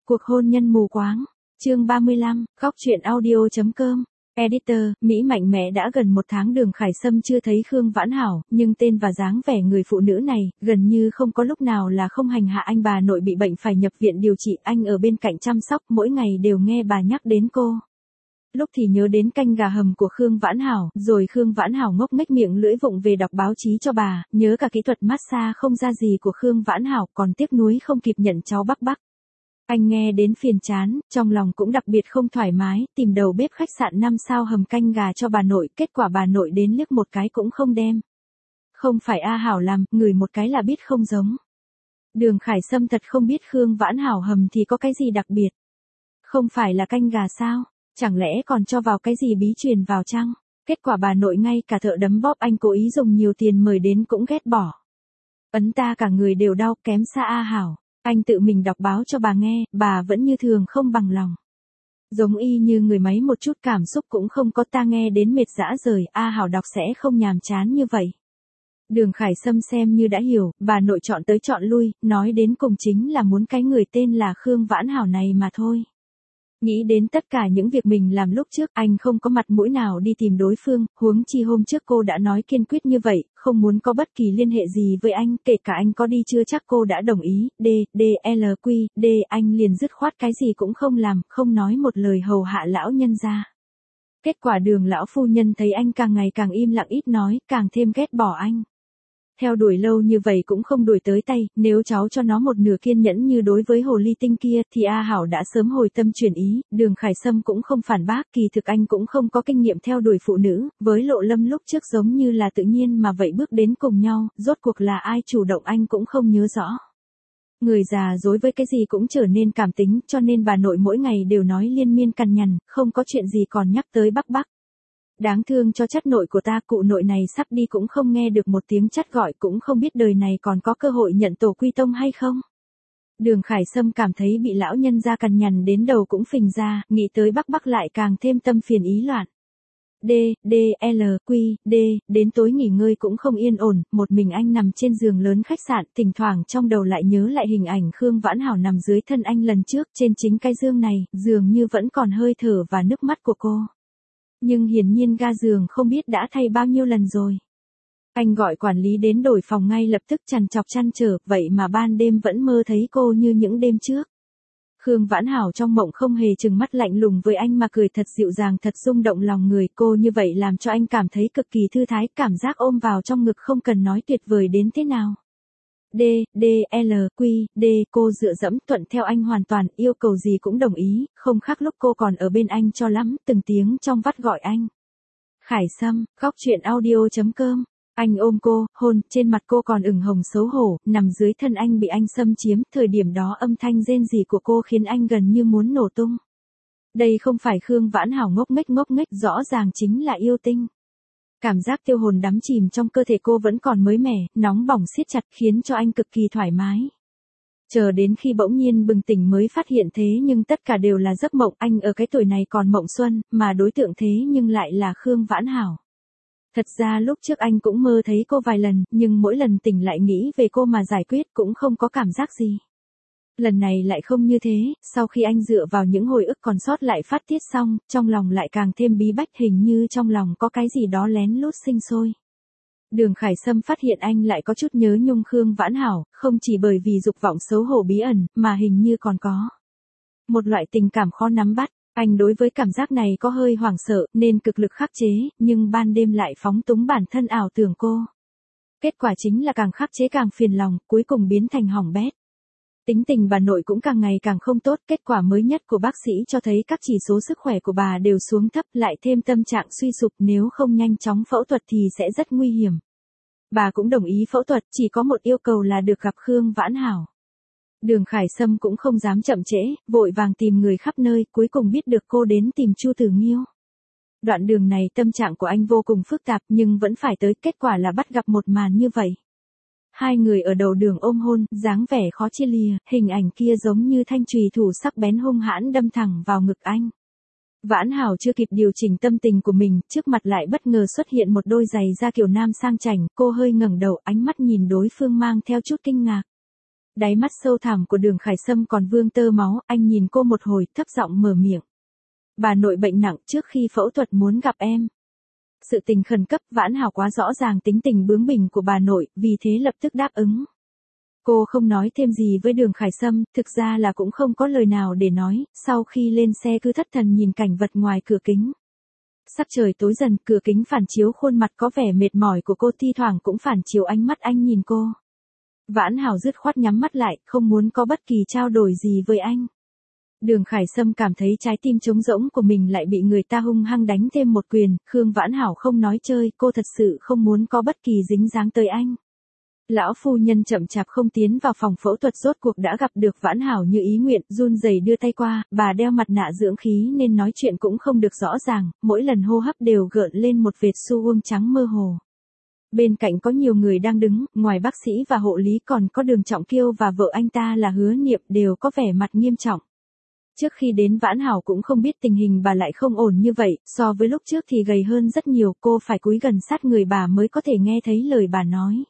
Cuộc hôn nhân mù quáng. Chương 35, góc truyện audio.com. Editor, Mỹ mạnh mẽ đã gần 1 tháng Đường Khải Sâm chưa thấy Khương Vãn Hảo, nhưng tên và dáng vẻ người phụ nữ này, gần như không có lúc nào là không hành hạ anh. Bà nội bị bệnh phải nhập viện điều trị, anh ở bên cạnh chăm sóc, mỗi ngày đều nghe bà nhắc đến cô. Lúc thì nhớ đến canh gà hầm của Khương Vãn Hảo, rồi Khương Vãn Hảo ngốc nghếch miệng lưỡi vụng về đọc báo chí cho bà, nhớ cả kỹ thuật massage không ra gì của Khương Vãn Hảo, còn tiếc nuối không kịp nhận cháu Bắc Bắc. Anh nghe đến phiền chán, trong lòng cũng đặc biệt không thoải mái, tìm đầu bếp khách sạn 5 sao hầm canh gà cho bà nội, kết quả bà nội đến liếc một cái cũng không đem. Không phải A Hảo làm, ngửi một cái là biết không giống. Đường Khải Sâm thật không biết Khương Vãn Hảo hầm thì có cái gì đặc biệt. Không phải là canh gà sao, chẳng lẽ còn cho vào cái gì bí truyền vào chăng? Kết quả bà nội ngay cả thợ đấm bóp anh cố ý dùng nhiều tiền mời đến cũng ghét bỏ. Ấn ta cả người đều đau, kém xa A Hảo. Anh tự mình đọc báo cho bà nghe, bà vẫn như thường không bằng lòng. Giống y như người máy một chút cảm xúc cũng không có, ta nghe đến mệt dã rời, A Hảo đọc sẽ không nhàm chán như vậy. Đường Khải Sâm xem như đã hiểu, bà nội chọn tới chọn lui, nói đến cùng chính là muốn cái người tên là Khương Vãn Hảo này mà thôi. Nghĩ đến tất cả những việc mình làm lúc trước, anh không có mặt mũi nào đi tìm đối phương, huống chi hôm trước cô đã nói kiên quyết như vậy, không muốn có bất kỳ liên hệ gì với anh, kể cả anh có đi chưa chắc cô đã đồng ý. Anh liền dứt khoát cái gì cũng không làm, không nói một lời hầu hạ lão nhân gia. Kết quả Đường lão phu nhân thấy anh càng ngày càng im lặng ít nói, càng thêm ghét bỏ anh. Theo đuổi lâu như vậy cũng không đuổi tới tay, nếu cháu cho nó một nửa kiên nhẫn như đối với hồ ly tinh kia thì A Hảo đã sớm hồi tâm chuyển ý. Đường Khải Sâm cũng không phản bác, kỳ thực anh cũng không có kinh nghiệm theo đuổi phụ nữ, với Lộ Lâm lúc trước giống như là tự nhiên mà vậy bước đến cùng nhau, rốt cuộc là ai chủ động anh cũng không nhớ rõ. Người già dối với cái gì cũng trở nên cảm tính, cho nên bà nội mỗi ngày đều nói liên miên cằn nhằn, không có chuyện gì còn nhắc tới Bắc Bắc. Đáng thương cho chất nội của ta, cụ nội này sắp đi cũng không nghe được một tiếng chắt gọi, cũng không biết đời này còn có cơ hội nhận tổ quy tông hay không. Đường Khải Sâm cảm thấy bị lão nhân gia cằn nhằn đến đầu cũng phình ra, nghĩ tới Bắc Bắc lại càng thêm tâm phiền ý loạn. Đến tối nghỉ ngơi cũng không yên ổn, một mình anh nằm trên giường lớn khách sạn, thỉnh thoảng trong đầu lại nhớ lại hình ảnh Khương Vãn Hảo nằm dưới thân anh lần trước, trên chính cái giường này, dường như vẫn còn hơi thở và nước mắt của cô. Nhưng hiển nhiên ga giường không biết đã thay bao nhiêu lần rồi. Anh gọi quản lý đến đổi phòng ngay lập tức, trằn trọc trăn trở, vậy mà ban đêm vẫn mơ thấy cô như những đêm trước. Khương Vãn Hảo trong mộng không hề trừng mắt lạnh lùng với anh mà cười thật dịu dàng, thật rung động lòng người. Cô như vậy làm cho anh cảm thấy cực kỳ thư thái, cảm giác ôm vào trong ngực không cần nói tuyệt vời đến thế nào. Cô dựa dẫm thuận theo anh hoàn toàn, yêu cầu gì cũng đồng ý, không khác lúc cô còn ở bên anh cho lắm, từng tiếng trong vắt gọi anh. Khải Sâm, góc truyện audio.com. Anh ôm cô, hôn, trên mặt cô còn ửng hồng xấu hổ, nằm dưới thân anh bị anh xâm chiếm, thời điểm đó âm thanh rên rỉ của cô khiến anh gần như muốn nổ tung. Đây không phải Khương Vãn Hảo ngốc nghếch, rõ ràng chính là yêu tinh. Cảm giác tiêu hồn đắm chìm trong cơ thể cô vẫn còn mới mẻ, nóng bỏng siết chặt khiến cho anh cực kỳ thoải mái. Chờ đến khi bỗng nhiên bừng tỉnh mới phát hiện thế nhưng tất cả đều là giấc mộng, anh ở cái tuổi này còn mộng xuân, mà đối tượng thế nhưng lại là Khương Vãn Hảo. Thật ra lúc trước anh cũng mơ thấy cô vài lần, nhưng mỗi lần tỉnh lại nghĩ về cô mà giải quyết cũng không có cảm giác gì. Lần này lại không như thế, sau khi anh dựa vào những hồi ức còn sót lại phát tiết xong, trong lòng lại càng thêm bí bách, hình như trong lòng có cái gì đó lén lút sinh sôi. Đường Khải Sâm phát hiện anh lại có chút nhớ nhung Khương Vãn Hảo, không chỉ bởi vì dục vọng xấu hổ bí ẩn, mà hình như còn có một loại tình cảm khó nắm bắt. Anh đối với cảm giác này có hơi hoảng sợ, nên cực lực khắc chế, nhưng ban đêm lại phóng túng bản thân ảo tưởng cô. Kết quả chính là càng khắc chế càng phiền lòng, cuối cùng biến thành hỏng bét. Tính tình bà nội cũng càng ngày càng không tốt, kết quả mới nhất của bác sĩ cho thấy các chỉ số sức khỏe của bà đều xuống thấp, lại thêm tâm trạng suy sụp, nếu không nhanh chóng phẫu thuật thì sẽ rất nguy hiểm. Bà cũng đồng ý phẫu thuật, chỉ có một yêu cầu là được gặp Khương Vãn Hảo. Đường Khải Sâm cũng không dám chậm trễ, vội vàng tìm người khắp nơi, cuối cùng biết được cô đến tìm Chu Tử Nghiêu. Đoạn đường này tâm trạng của anh vô cùng phức tạp nhưng vẫn phải tới, kết quả là bắt gặp một màn như vậy. Hai người ở đầu đường ôm hôn, dáng vẻ khó chia lìa, hình ảnh kia giống như thanh chùy thủ sắc bén hung hãn đâm thẳng vào ngực anh. Vãn Hảo chưa kịp điều chỉnh tâm tình của mình, trước mặt lại bất ngờ xuất hiện một đôi giày da kiểu nam sang chảnh, cô hơi ngẩng đầu, ánh mắt nhìn đối phương mang theo chút kinh ngạc. Đáy mắt sâu thẳm của Đường Khải Sâm còn vương tơ máu, anh nhìn cô một hồi, thấp giọng mở miệng. Bà nội bệnh nặng, trước khi phẫu thuật muốn gặp em. Sự tình khẩn cấp, Vãn Hảo quá rõ ràng tính tình bướng bỉnh của bà nội, vì thế lập tức đáp ứng. Cô không nói thêm gì với Đường Khải Sâm, thực ra là cũng không có lời nào để nói, sau khi lên xe cứ thất thần nhìn cảnh vật ngoài cửa kính. Sắc trời tối dần, cửa kính phản chiếu khuôn mặt có vẻ mệt mỏi của cô, thi thoảng cũng phản chiếu ánh mắt anh nhìn cô. Vãn Hảo dứt khoát nhắm mắt lại, không muốn có bất kỳ trao đổi gì với anh. Đường Khải Sâm cảm thấy trái tim trống rỗng của mình lại bị người ta hung hăng đánh thêm một quyền, Khương Vãn Hảo không nói chơi, cô thật sự không muốn có bất kỳ dính dáng tới anh. Lão phu nhân chậm chạp không tiến vào phòng phẫu thuật, rốt cuộc đã gặp được Vãn Hảo như ý nguyện, run rẩy đưa tay qua, bà đeo mặt nạ dưỡng khí nên nói chuyện cũng không được rõ ràng, mỗi lần hô hấp đều gợn lên một vệt xu uông trắng mơ hồ. Bên cạnh có nhiều người đang đứng, ngoài bác sĩ và hộ lý còn có Đường Trọng Kiêu và vợ anh ta là Hứa Niệm, đều có vẻ mặt nghiêm trọng. Trước khi đến Vãn Hảo cũng không biết tình hình bà lại không ổn như vậy, so với lúc trước thì gầy hơn rất nhiều, cô phải cúi gần sát người bà mới có thể nghe thấy lời bà nói.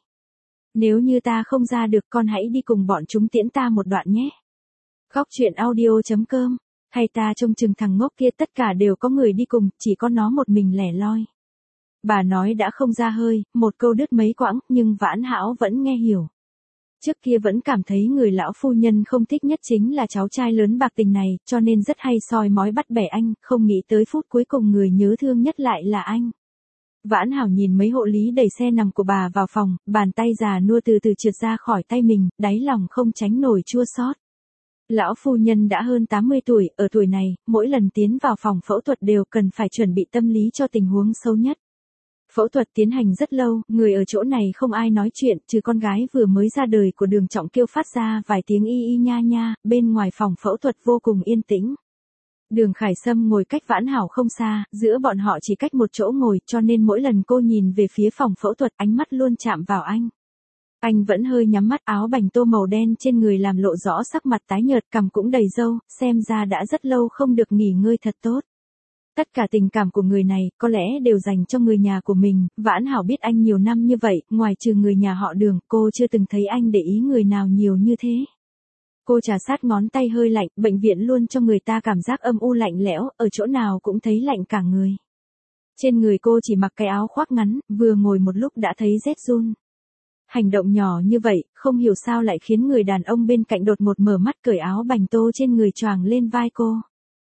Nếu như ta không ra được, con hãy đi cùng bọn chúng tiễn ta một đoạn nhé. Góc truyện audio.com, hay ta trông chừng thằng ngốc kia, tất cả đều có người đi cùng, chỉ có nó một mình lẻ loi. Bà nói đã không ra hơi, một câu đứt mấy quãng, nhưng Vãn Hảo vẫn nghe hiểu. Trước kia vẫn cảm thấy người lão phu nhân không thích nhất chính là cháu trai lớn bạc tình này, cho nên rất hay soi mói bắt bẻ anh, không nghĩ tới phút cuối cùng người nhớ thương nhất lại là anh. Vãn Hảo nhìn mấy hộ lý đẩy xe nằm của bà vào phòng, bàn tay già nua từ từ trượt ra khỏi tay mình, đáy lòng không tránh nổi chua xót. Lão phu nhân đã hơn 80 tuổi, ở tuổi này, mỗi lần tiến vào phòng phẫu thuật đều cần phải chuẩn bị tâm lý cho tình huống xấu nhất. Phẫu thuật tiến hành rất lâu, người ở chỗ này không ai nói chuyện, trừ con gái vừa mới ra đời của Đường Trọng Kiêu phát ra vài tiếng y y nha nha, bên ngoài phòng phẫu thuật vô cùng yên tĩnh. Đường Khải Sâm ngồi cách Vãn Hảo không xa, giữa bọn họ chỉ cách một chỗ ngồi, cho nên mỗi lần cô nhìn về phía phòng phẫu thuật, ánh mắt luôn chạm vào anh. Anh vẫn hơi nhắm mắt, áo bành tô màu đen trên người làm lộ rõ sắc mặt tái nhợt, cằm cũng đầy râu, xem ra đã rất lâu không được nghỉ ngơi thật tốt. Tất cả tình cảm của người này, có lẽ đều dành cho người nhà của mình, Vãn Hảo biết anh nhiều năm như vậy, ngoài trừ người nhà họ Đường, cô chưa từng thấy anh để ý người nào nhiều như thế. Cô trà sát ngón tay hơi lạnh, bệnh viện luôn cho người ta cảm giác âm u lạnh lẽo, ở chỗ nào cũng thấy lạnh cả người. Trên người cô chỉ mặc cái áo khoác ngắn, vừa ngồi một lúc đã thấy rét run. Hành động nhỏ như vậy, không hiểu sao lại khiến người đàn ông bên cạnh đột ngột mở mắt cởi áo bành tô trên người choàng lên vai cô.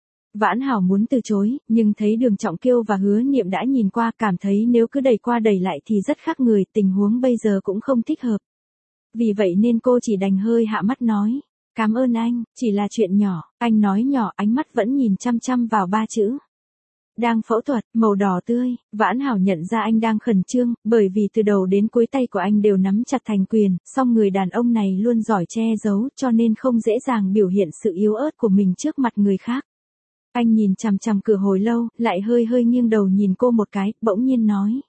Vãn Hảo muốn từ chối, nhưng thấy Đường Trọng Kiêu và Hứa Niệm đã nhìn qua, cảm thấy nếu cứ đẩy qua đẩy lại thì rất khác người, tình huống bây giờ cũng không thích hợp. Vì vậy nên cô chỉ đành hơi hạ mắt nói, cảm ơn anh, chỉ là chuyện nhỏ, anh nói nhỏ, ánh mắt vẫn nhìn chăm chăm vào ba chữ. Đang phẫu thuật, màu đỏ tươi, Vãn Hảo nhận ra anh đang khẩn trương, bởi vì từ đầu đến cuối tay của anh đều nắm chặt thành quyền, song người đàn ông này luôn giỏi che giấu, cho nên không dễ dàng biểu hiện sự yếu ớt của mình trước mặt người khác. Anh nhìn chằm chằm cửa hồi lâu, lại hơi hơi nghiêng đầu nhìn cô một cái, bỗng nhiên nói.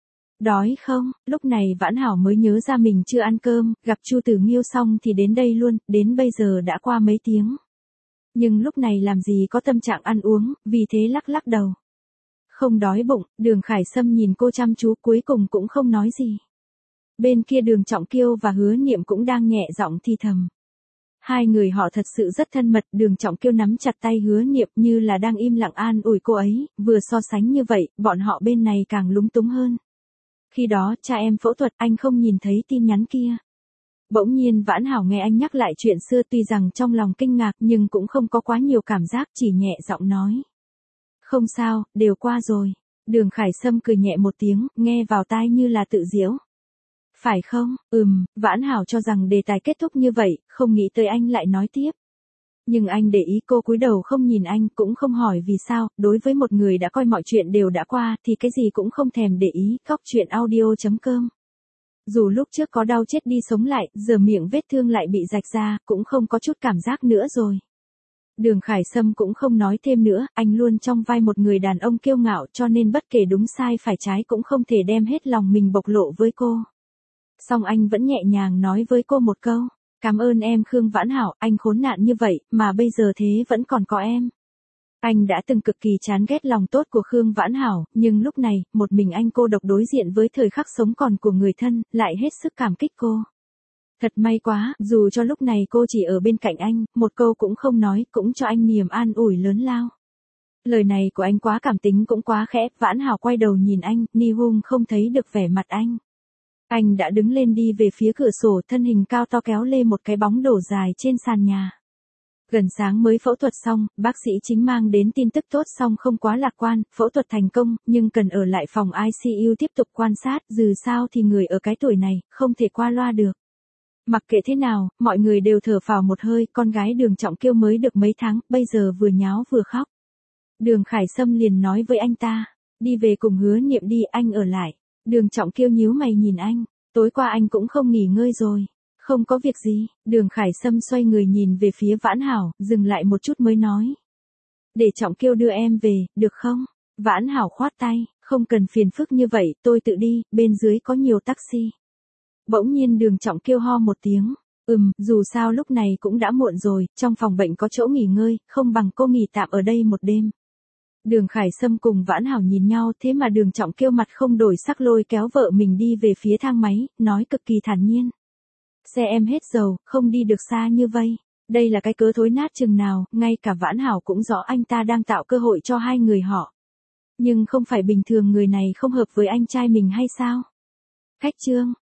Đói không? Lúc này Vãn Hảo mới nhớ ra mình chưa ăn cơm, gặp Chu Tử Nghiêu xong thì đến đây luôn, đến bây giờ đã qua mấy tiếng. Nhưng lúc này làm gì có tâm trạng ăn uống, vì thế lắc lắc đầu. Không đói bụng, Đường Khải Sâm nhìn cô chăm chú, cuối cùng cũng không nói gì. Bên kia Đường Trọng Kiêu và Hứa Niệm cũng đang nhẹ giọng thì thầm. Hai người họ thật sự rất thân mật, Đường Trọng Kiêu nắm chặt tay Hứa Niệm như là đang im lặng an ủi cô ấy, vừa so sánh như vậy, bọn họ bên này càng lúng túng hơn. Khi đó, cha em phẫu thuật, anh không nhìn thấy tin nhắn kia. Bỗng nhiên Vãn Hảo nghe anh nhắc lại chuyện xưa, tuy rằng trong lòng kinh ngạc nhưng cũng không có quá nhiều cảm giác, chỉ nhẹ giọng nói. Không sao, đều qua rồi. Đường Khải Sâm cười nhẹ một tiếng, nghe vào tai như là tự giễu. Phải không? Vãn Hảo cho rằng đề tài kết thúc như vậy, không nghĩ tới anh lại nói tiếp. Nhưng anh để ý, cô cúi đầu không nhìn anh, cũng không hỏi vì sao, đối với một người đã coi mọi chuyện đều đã qua, thì cái gì cũng không thèm để ý, góc truyện audio.com. Dù lúc trước có đau chết đi sống lại, giờ miệng vết thương lại bị rạch ra, cũng không có chút cảm giác nữa rồi. Đường Khải Sâm cũng không nói thêm nữa, anh luôn trong vai một người đàn ông kiêu ngạo, cho nên bất kể đúng sai phải trái cũng không thể đem hết lòng mình bộc lộ với cô. Song anh vẫn nhẹ nhàng nói với cô một câu, cảm ơn em Khương Vãn Hảo, anh khốn nạn như vậy, mà bây giờ thế vẫn còn có em. Anh đã từng cực kỳ chán ghét lòng tốt của Khương Vãn Hảo, nhưng lúc này, một mình anh cô độc đối diện với thời khắc sống còn của người thân, lại hết sức cảm kích cô. Thật may quá, dù cho lúc này cô chỉ ở bên cạnh anh, một câu cũng không nói, cũng cho anh niềm an ủi lớn lao. Lời này của anh quá cảm tính cũng quá khẽ, Vãn Hảo quay đầu nhìn anh, Ni-hung không thấy được vẻ mặt anh. Anh đã đứng lên đi về phía cửa sổ, thân hình cao to kéo lê một cái bóng đổ dài trên sàn nhà. Gần sáng mới phẫu thuật xong, bác sĩ chính mang đến tin tức tốt xong không quá lạc quan, phẫu thuật thành công, nhưng cần ở lại phòng ICU tiếp tục quan sát, dù sao thì người ở cái tuổi này, không thể qua loa được. Mặc kệ thế nào, mọi người đều thở phào một hơi, con gái Đường Trọng Kiêu mới được mấy tháng, bây giờ vừa nháo vừa khóc. Đường Khải Sâm liền nói với anh ta, đi về cùng Hứa Niệm đi, anh ở lại. Đường Trọng Kiêu nhíu mày nhìn anh, tối qua anh cũng không nghỉ ngơi rồi. Không có việc gì, Đường Khải Sâm xoay người nhìn về phía Vãn Hảo, dừng lại một chút mới nói. Để Trọng Kiêu đưa em về, được không? Vãn Hảo khoát tay, không cần phiền phức như vậy, tôi tự đi, bên dưới có nhiều taxi. Bỗng nhiên Đường Trọng Kiêu ho một tiếng, dù sao lúc này cũng đã muộn rồi, trong phòng bệnh có chỗ nghỉ ngơi, không bằng cô nghỉ tạm ở đây một đêm. Đường Khải Sâm cùng Vãn Hảo nhìn nhau, thế mà Đường Trọng Kiêu mặt không đổi sắc lôi kéo vợ mình đi về phía thang máy, nói cực kỳ thản nhiên. Xe em hết dầu, không đi được xa như vây. Đây là cái cớ thối nát chừng nào, ngay cả Vãn Hảo cũng rõ anh ta đang tạo cơ hội cho hai người họ. Nhưng không phải bình thường người này không hợp với anh trai mình hay sao? Khách trương.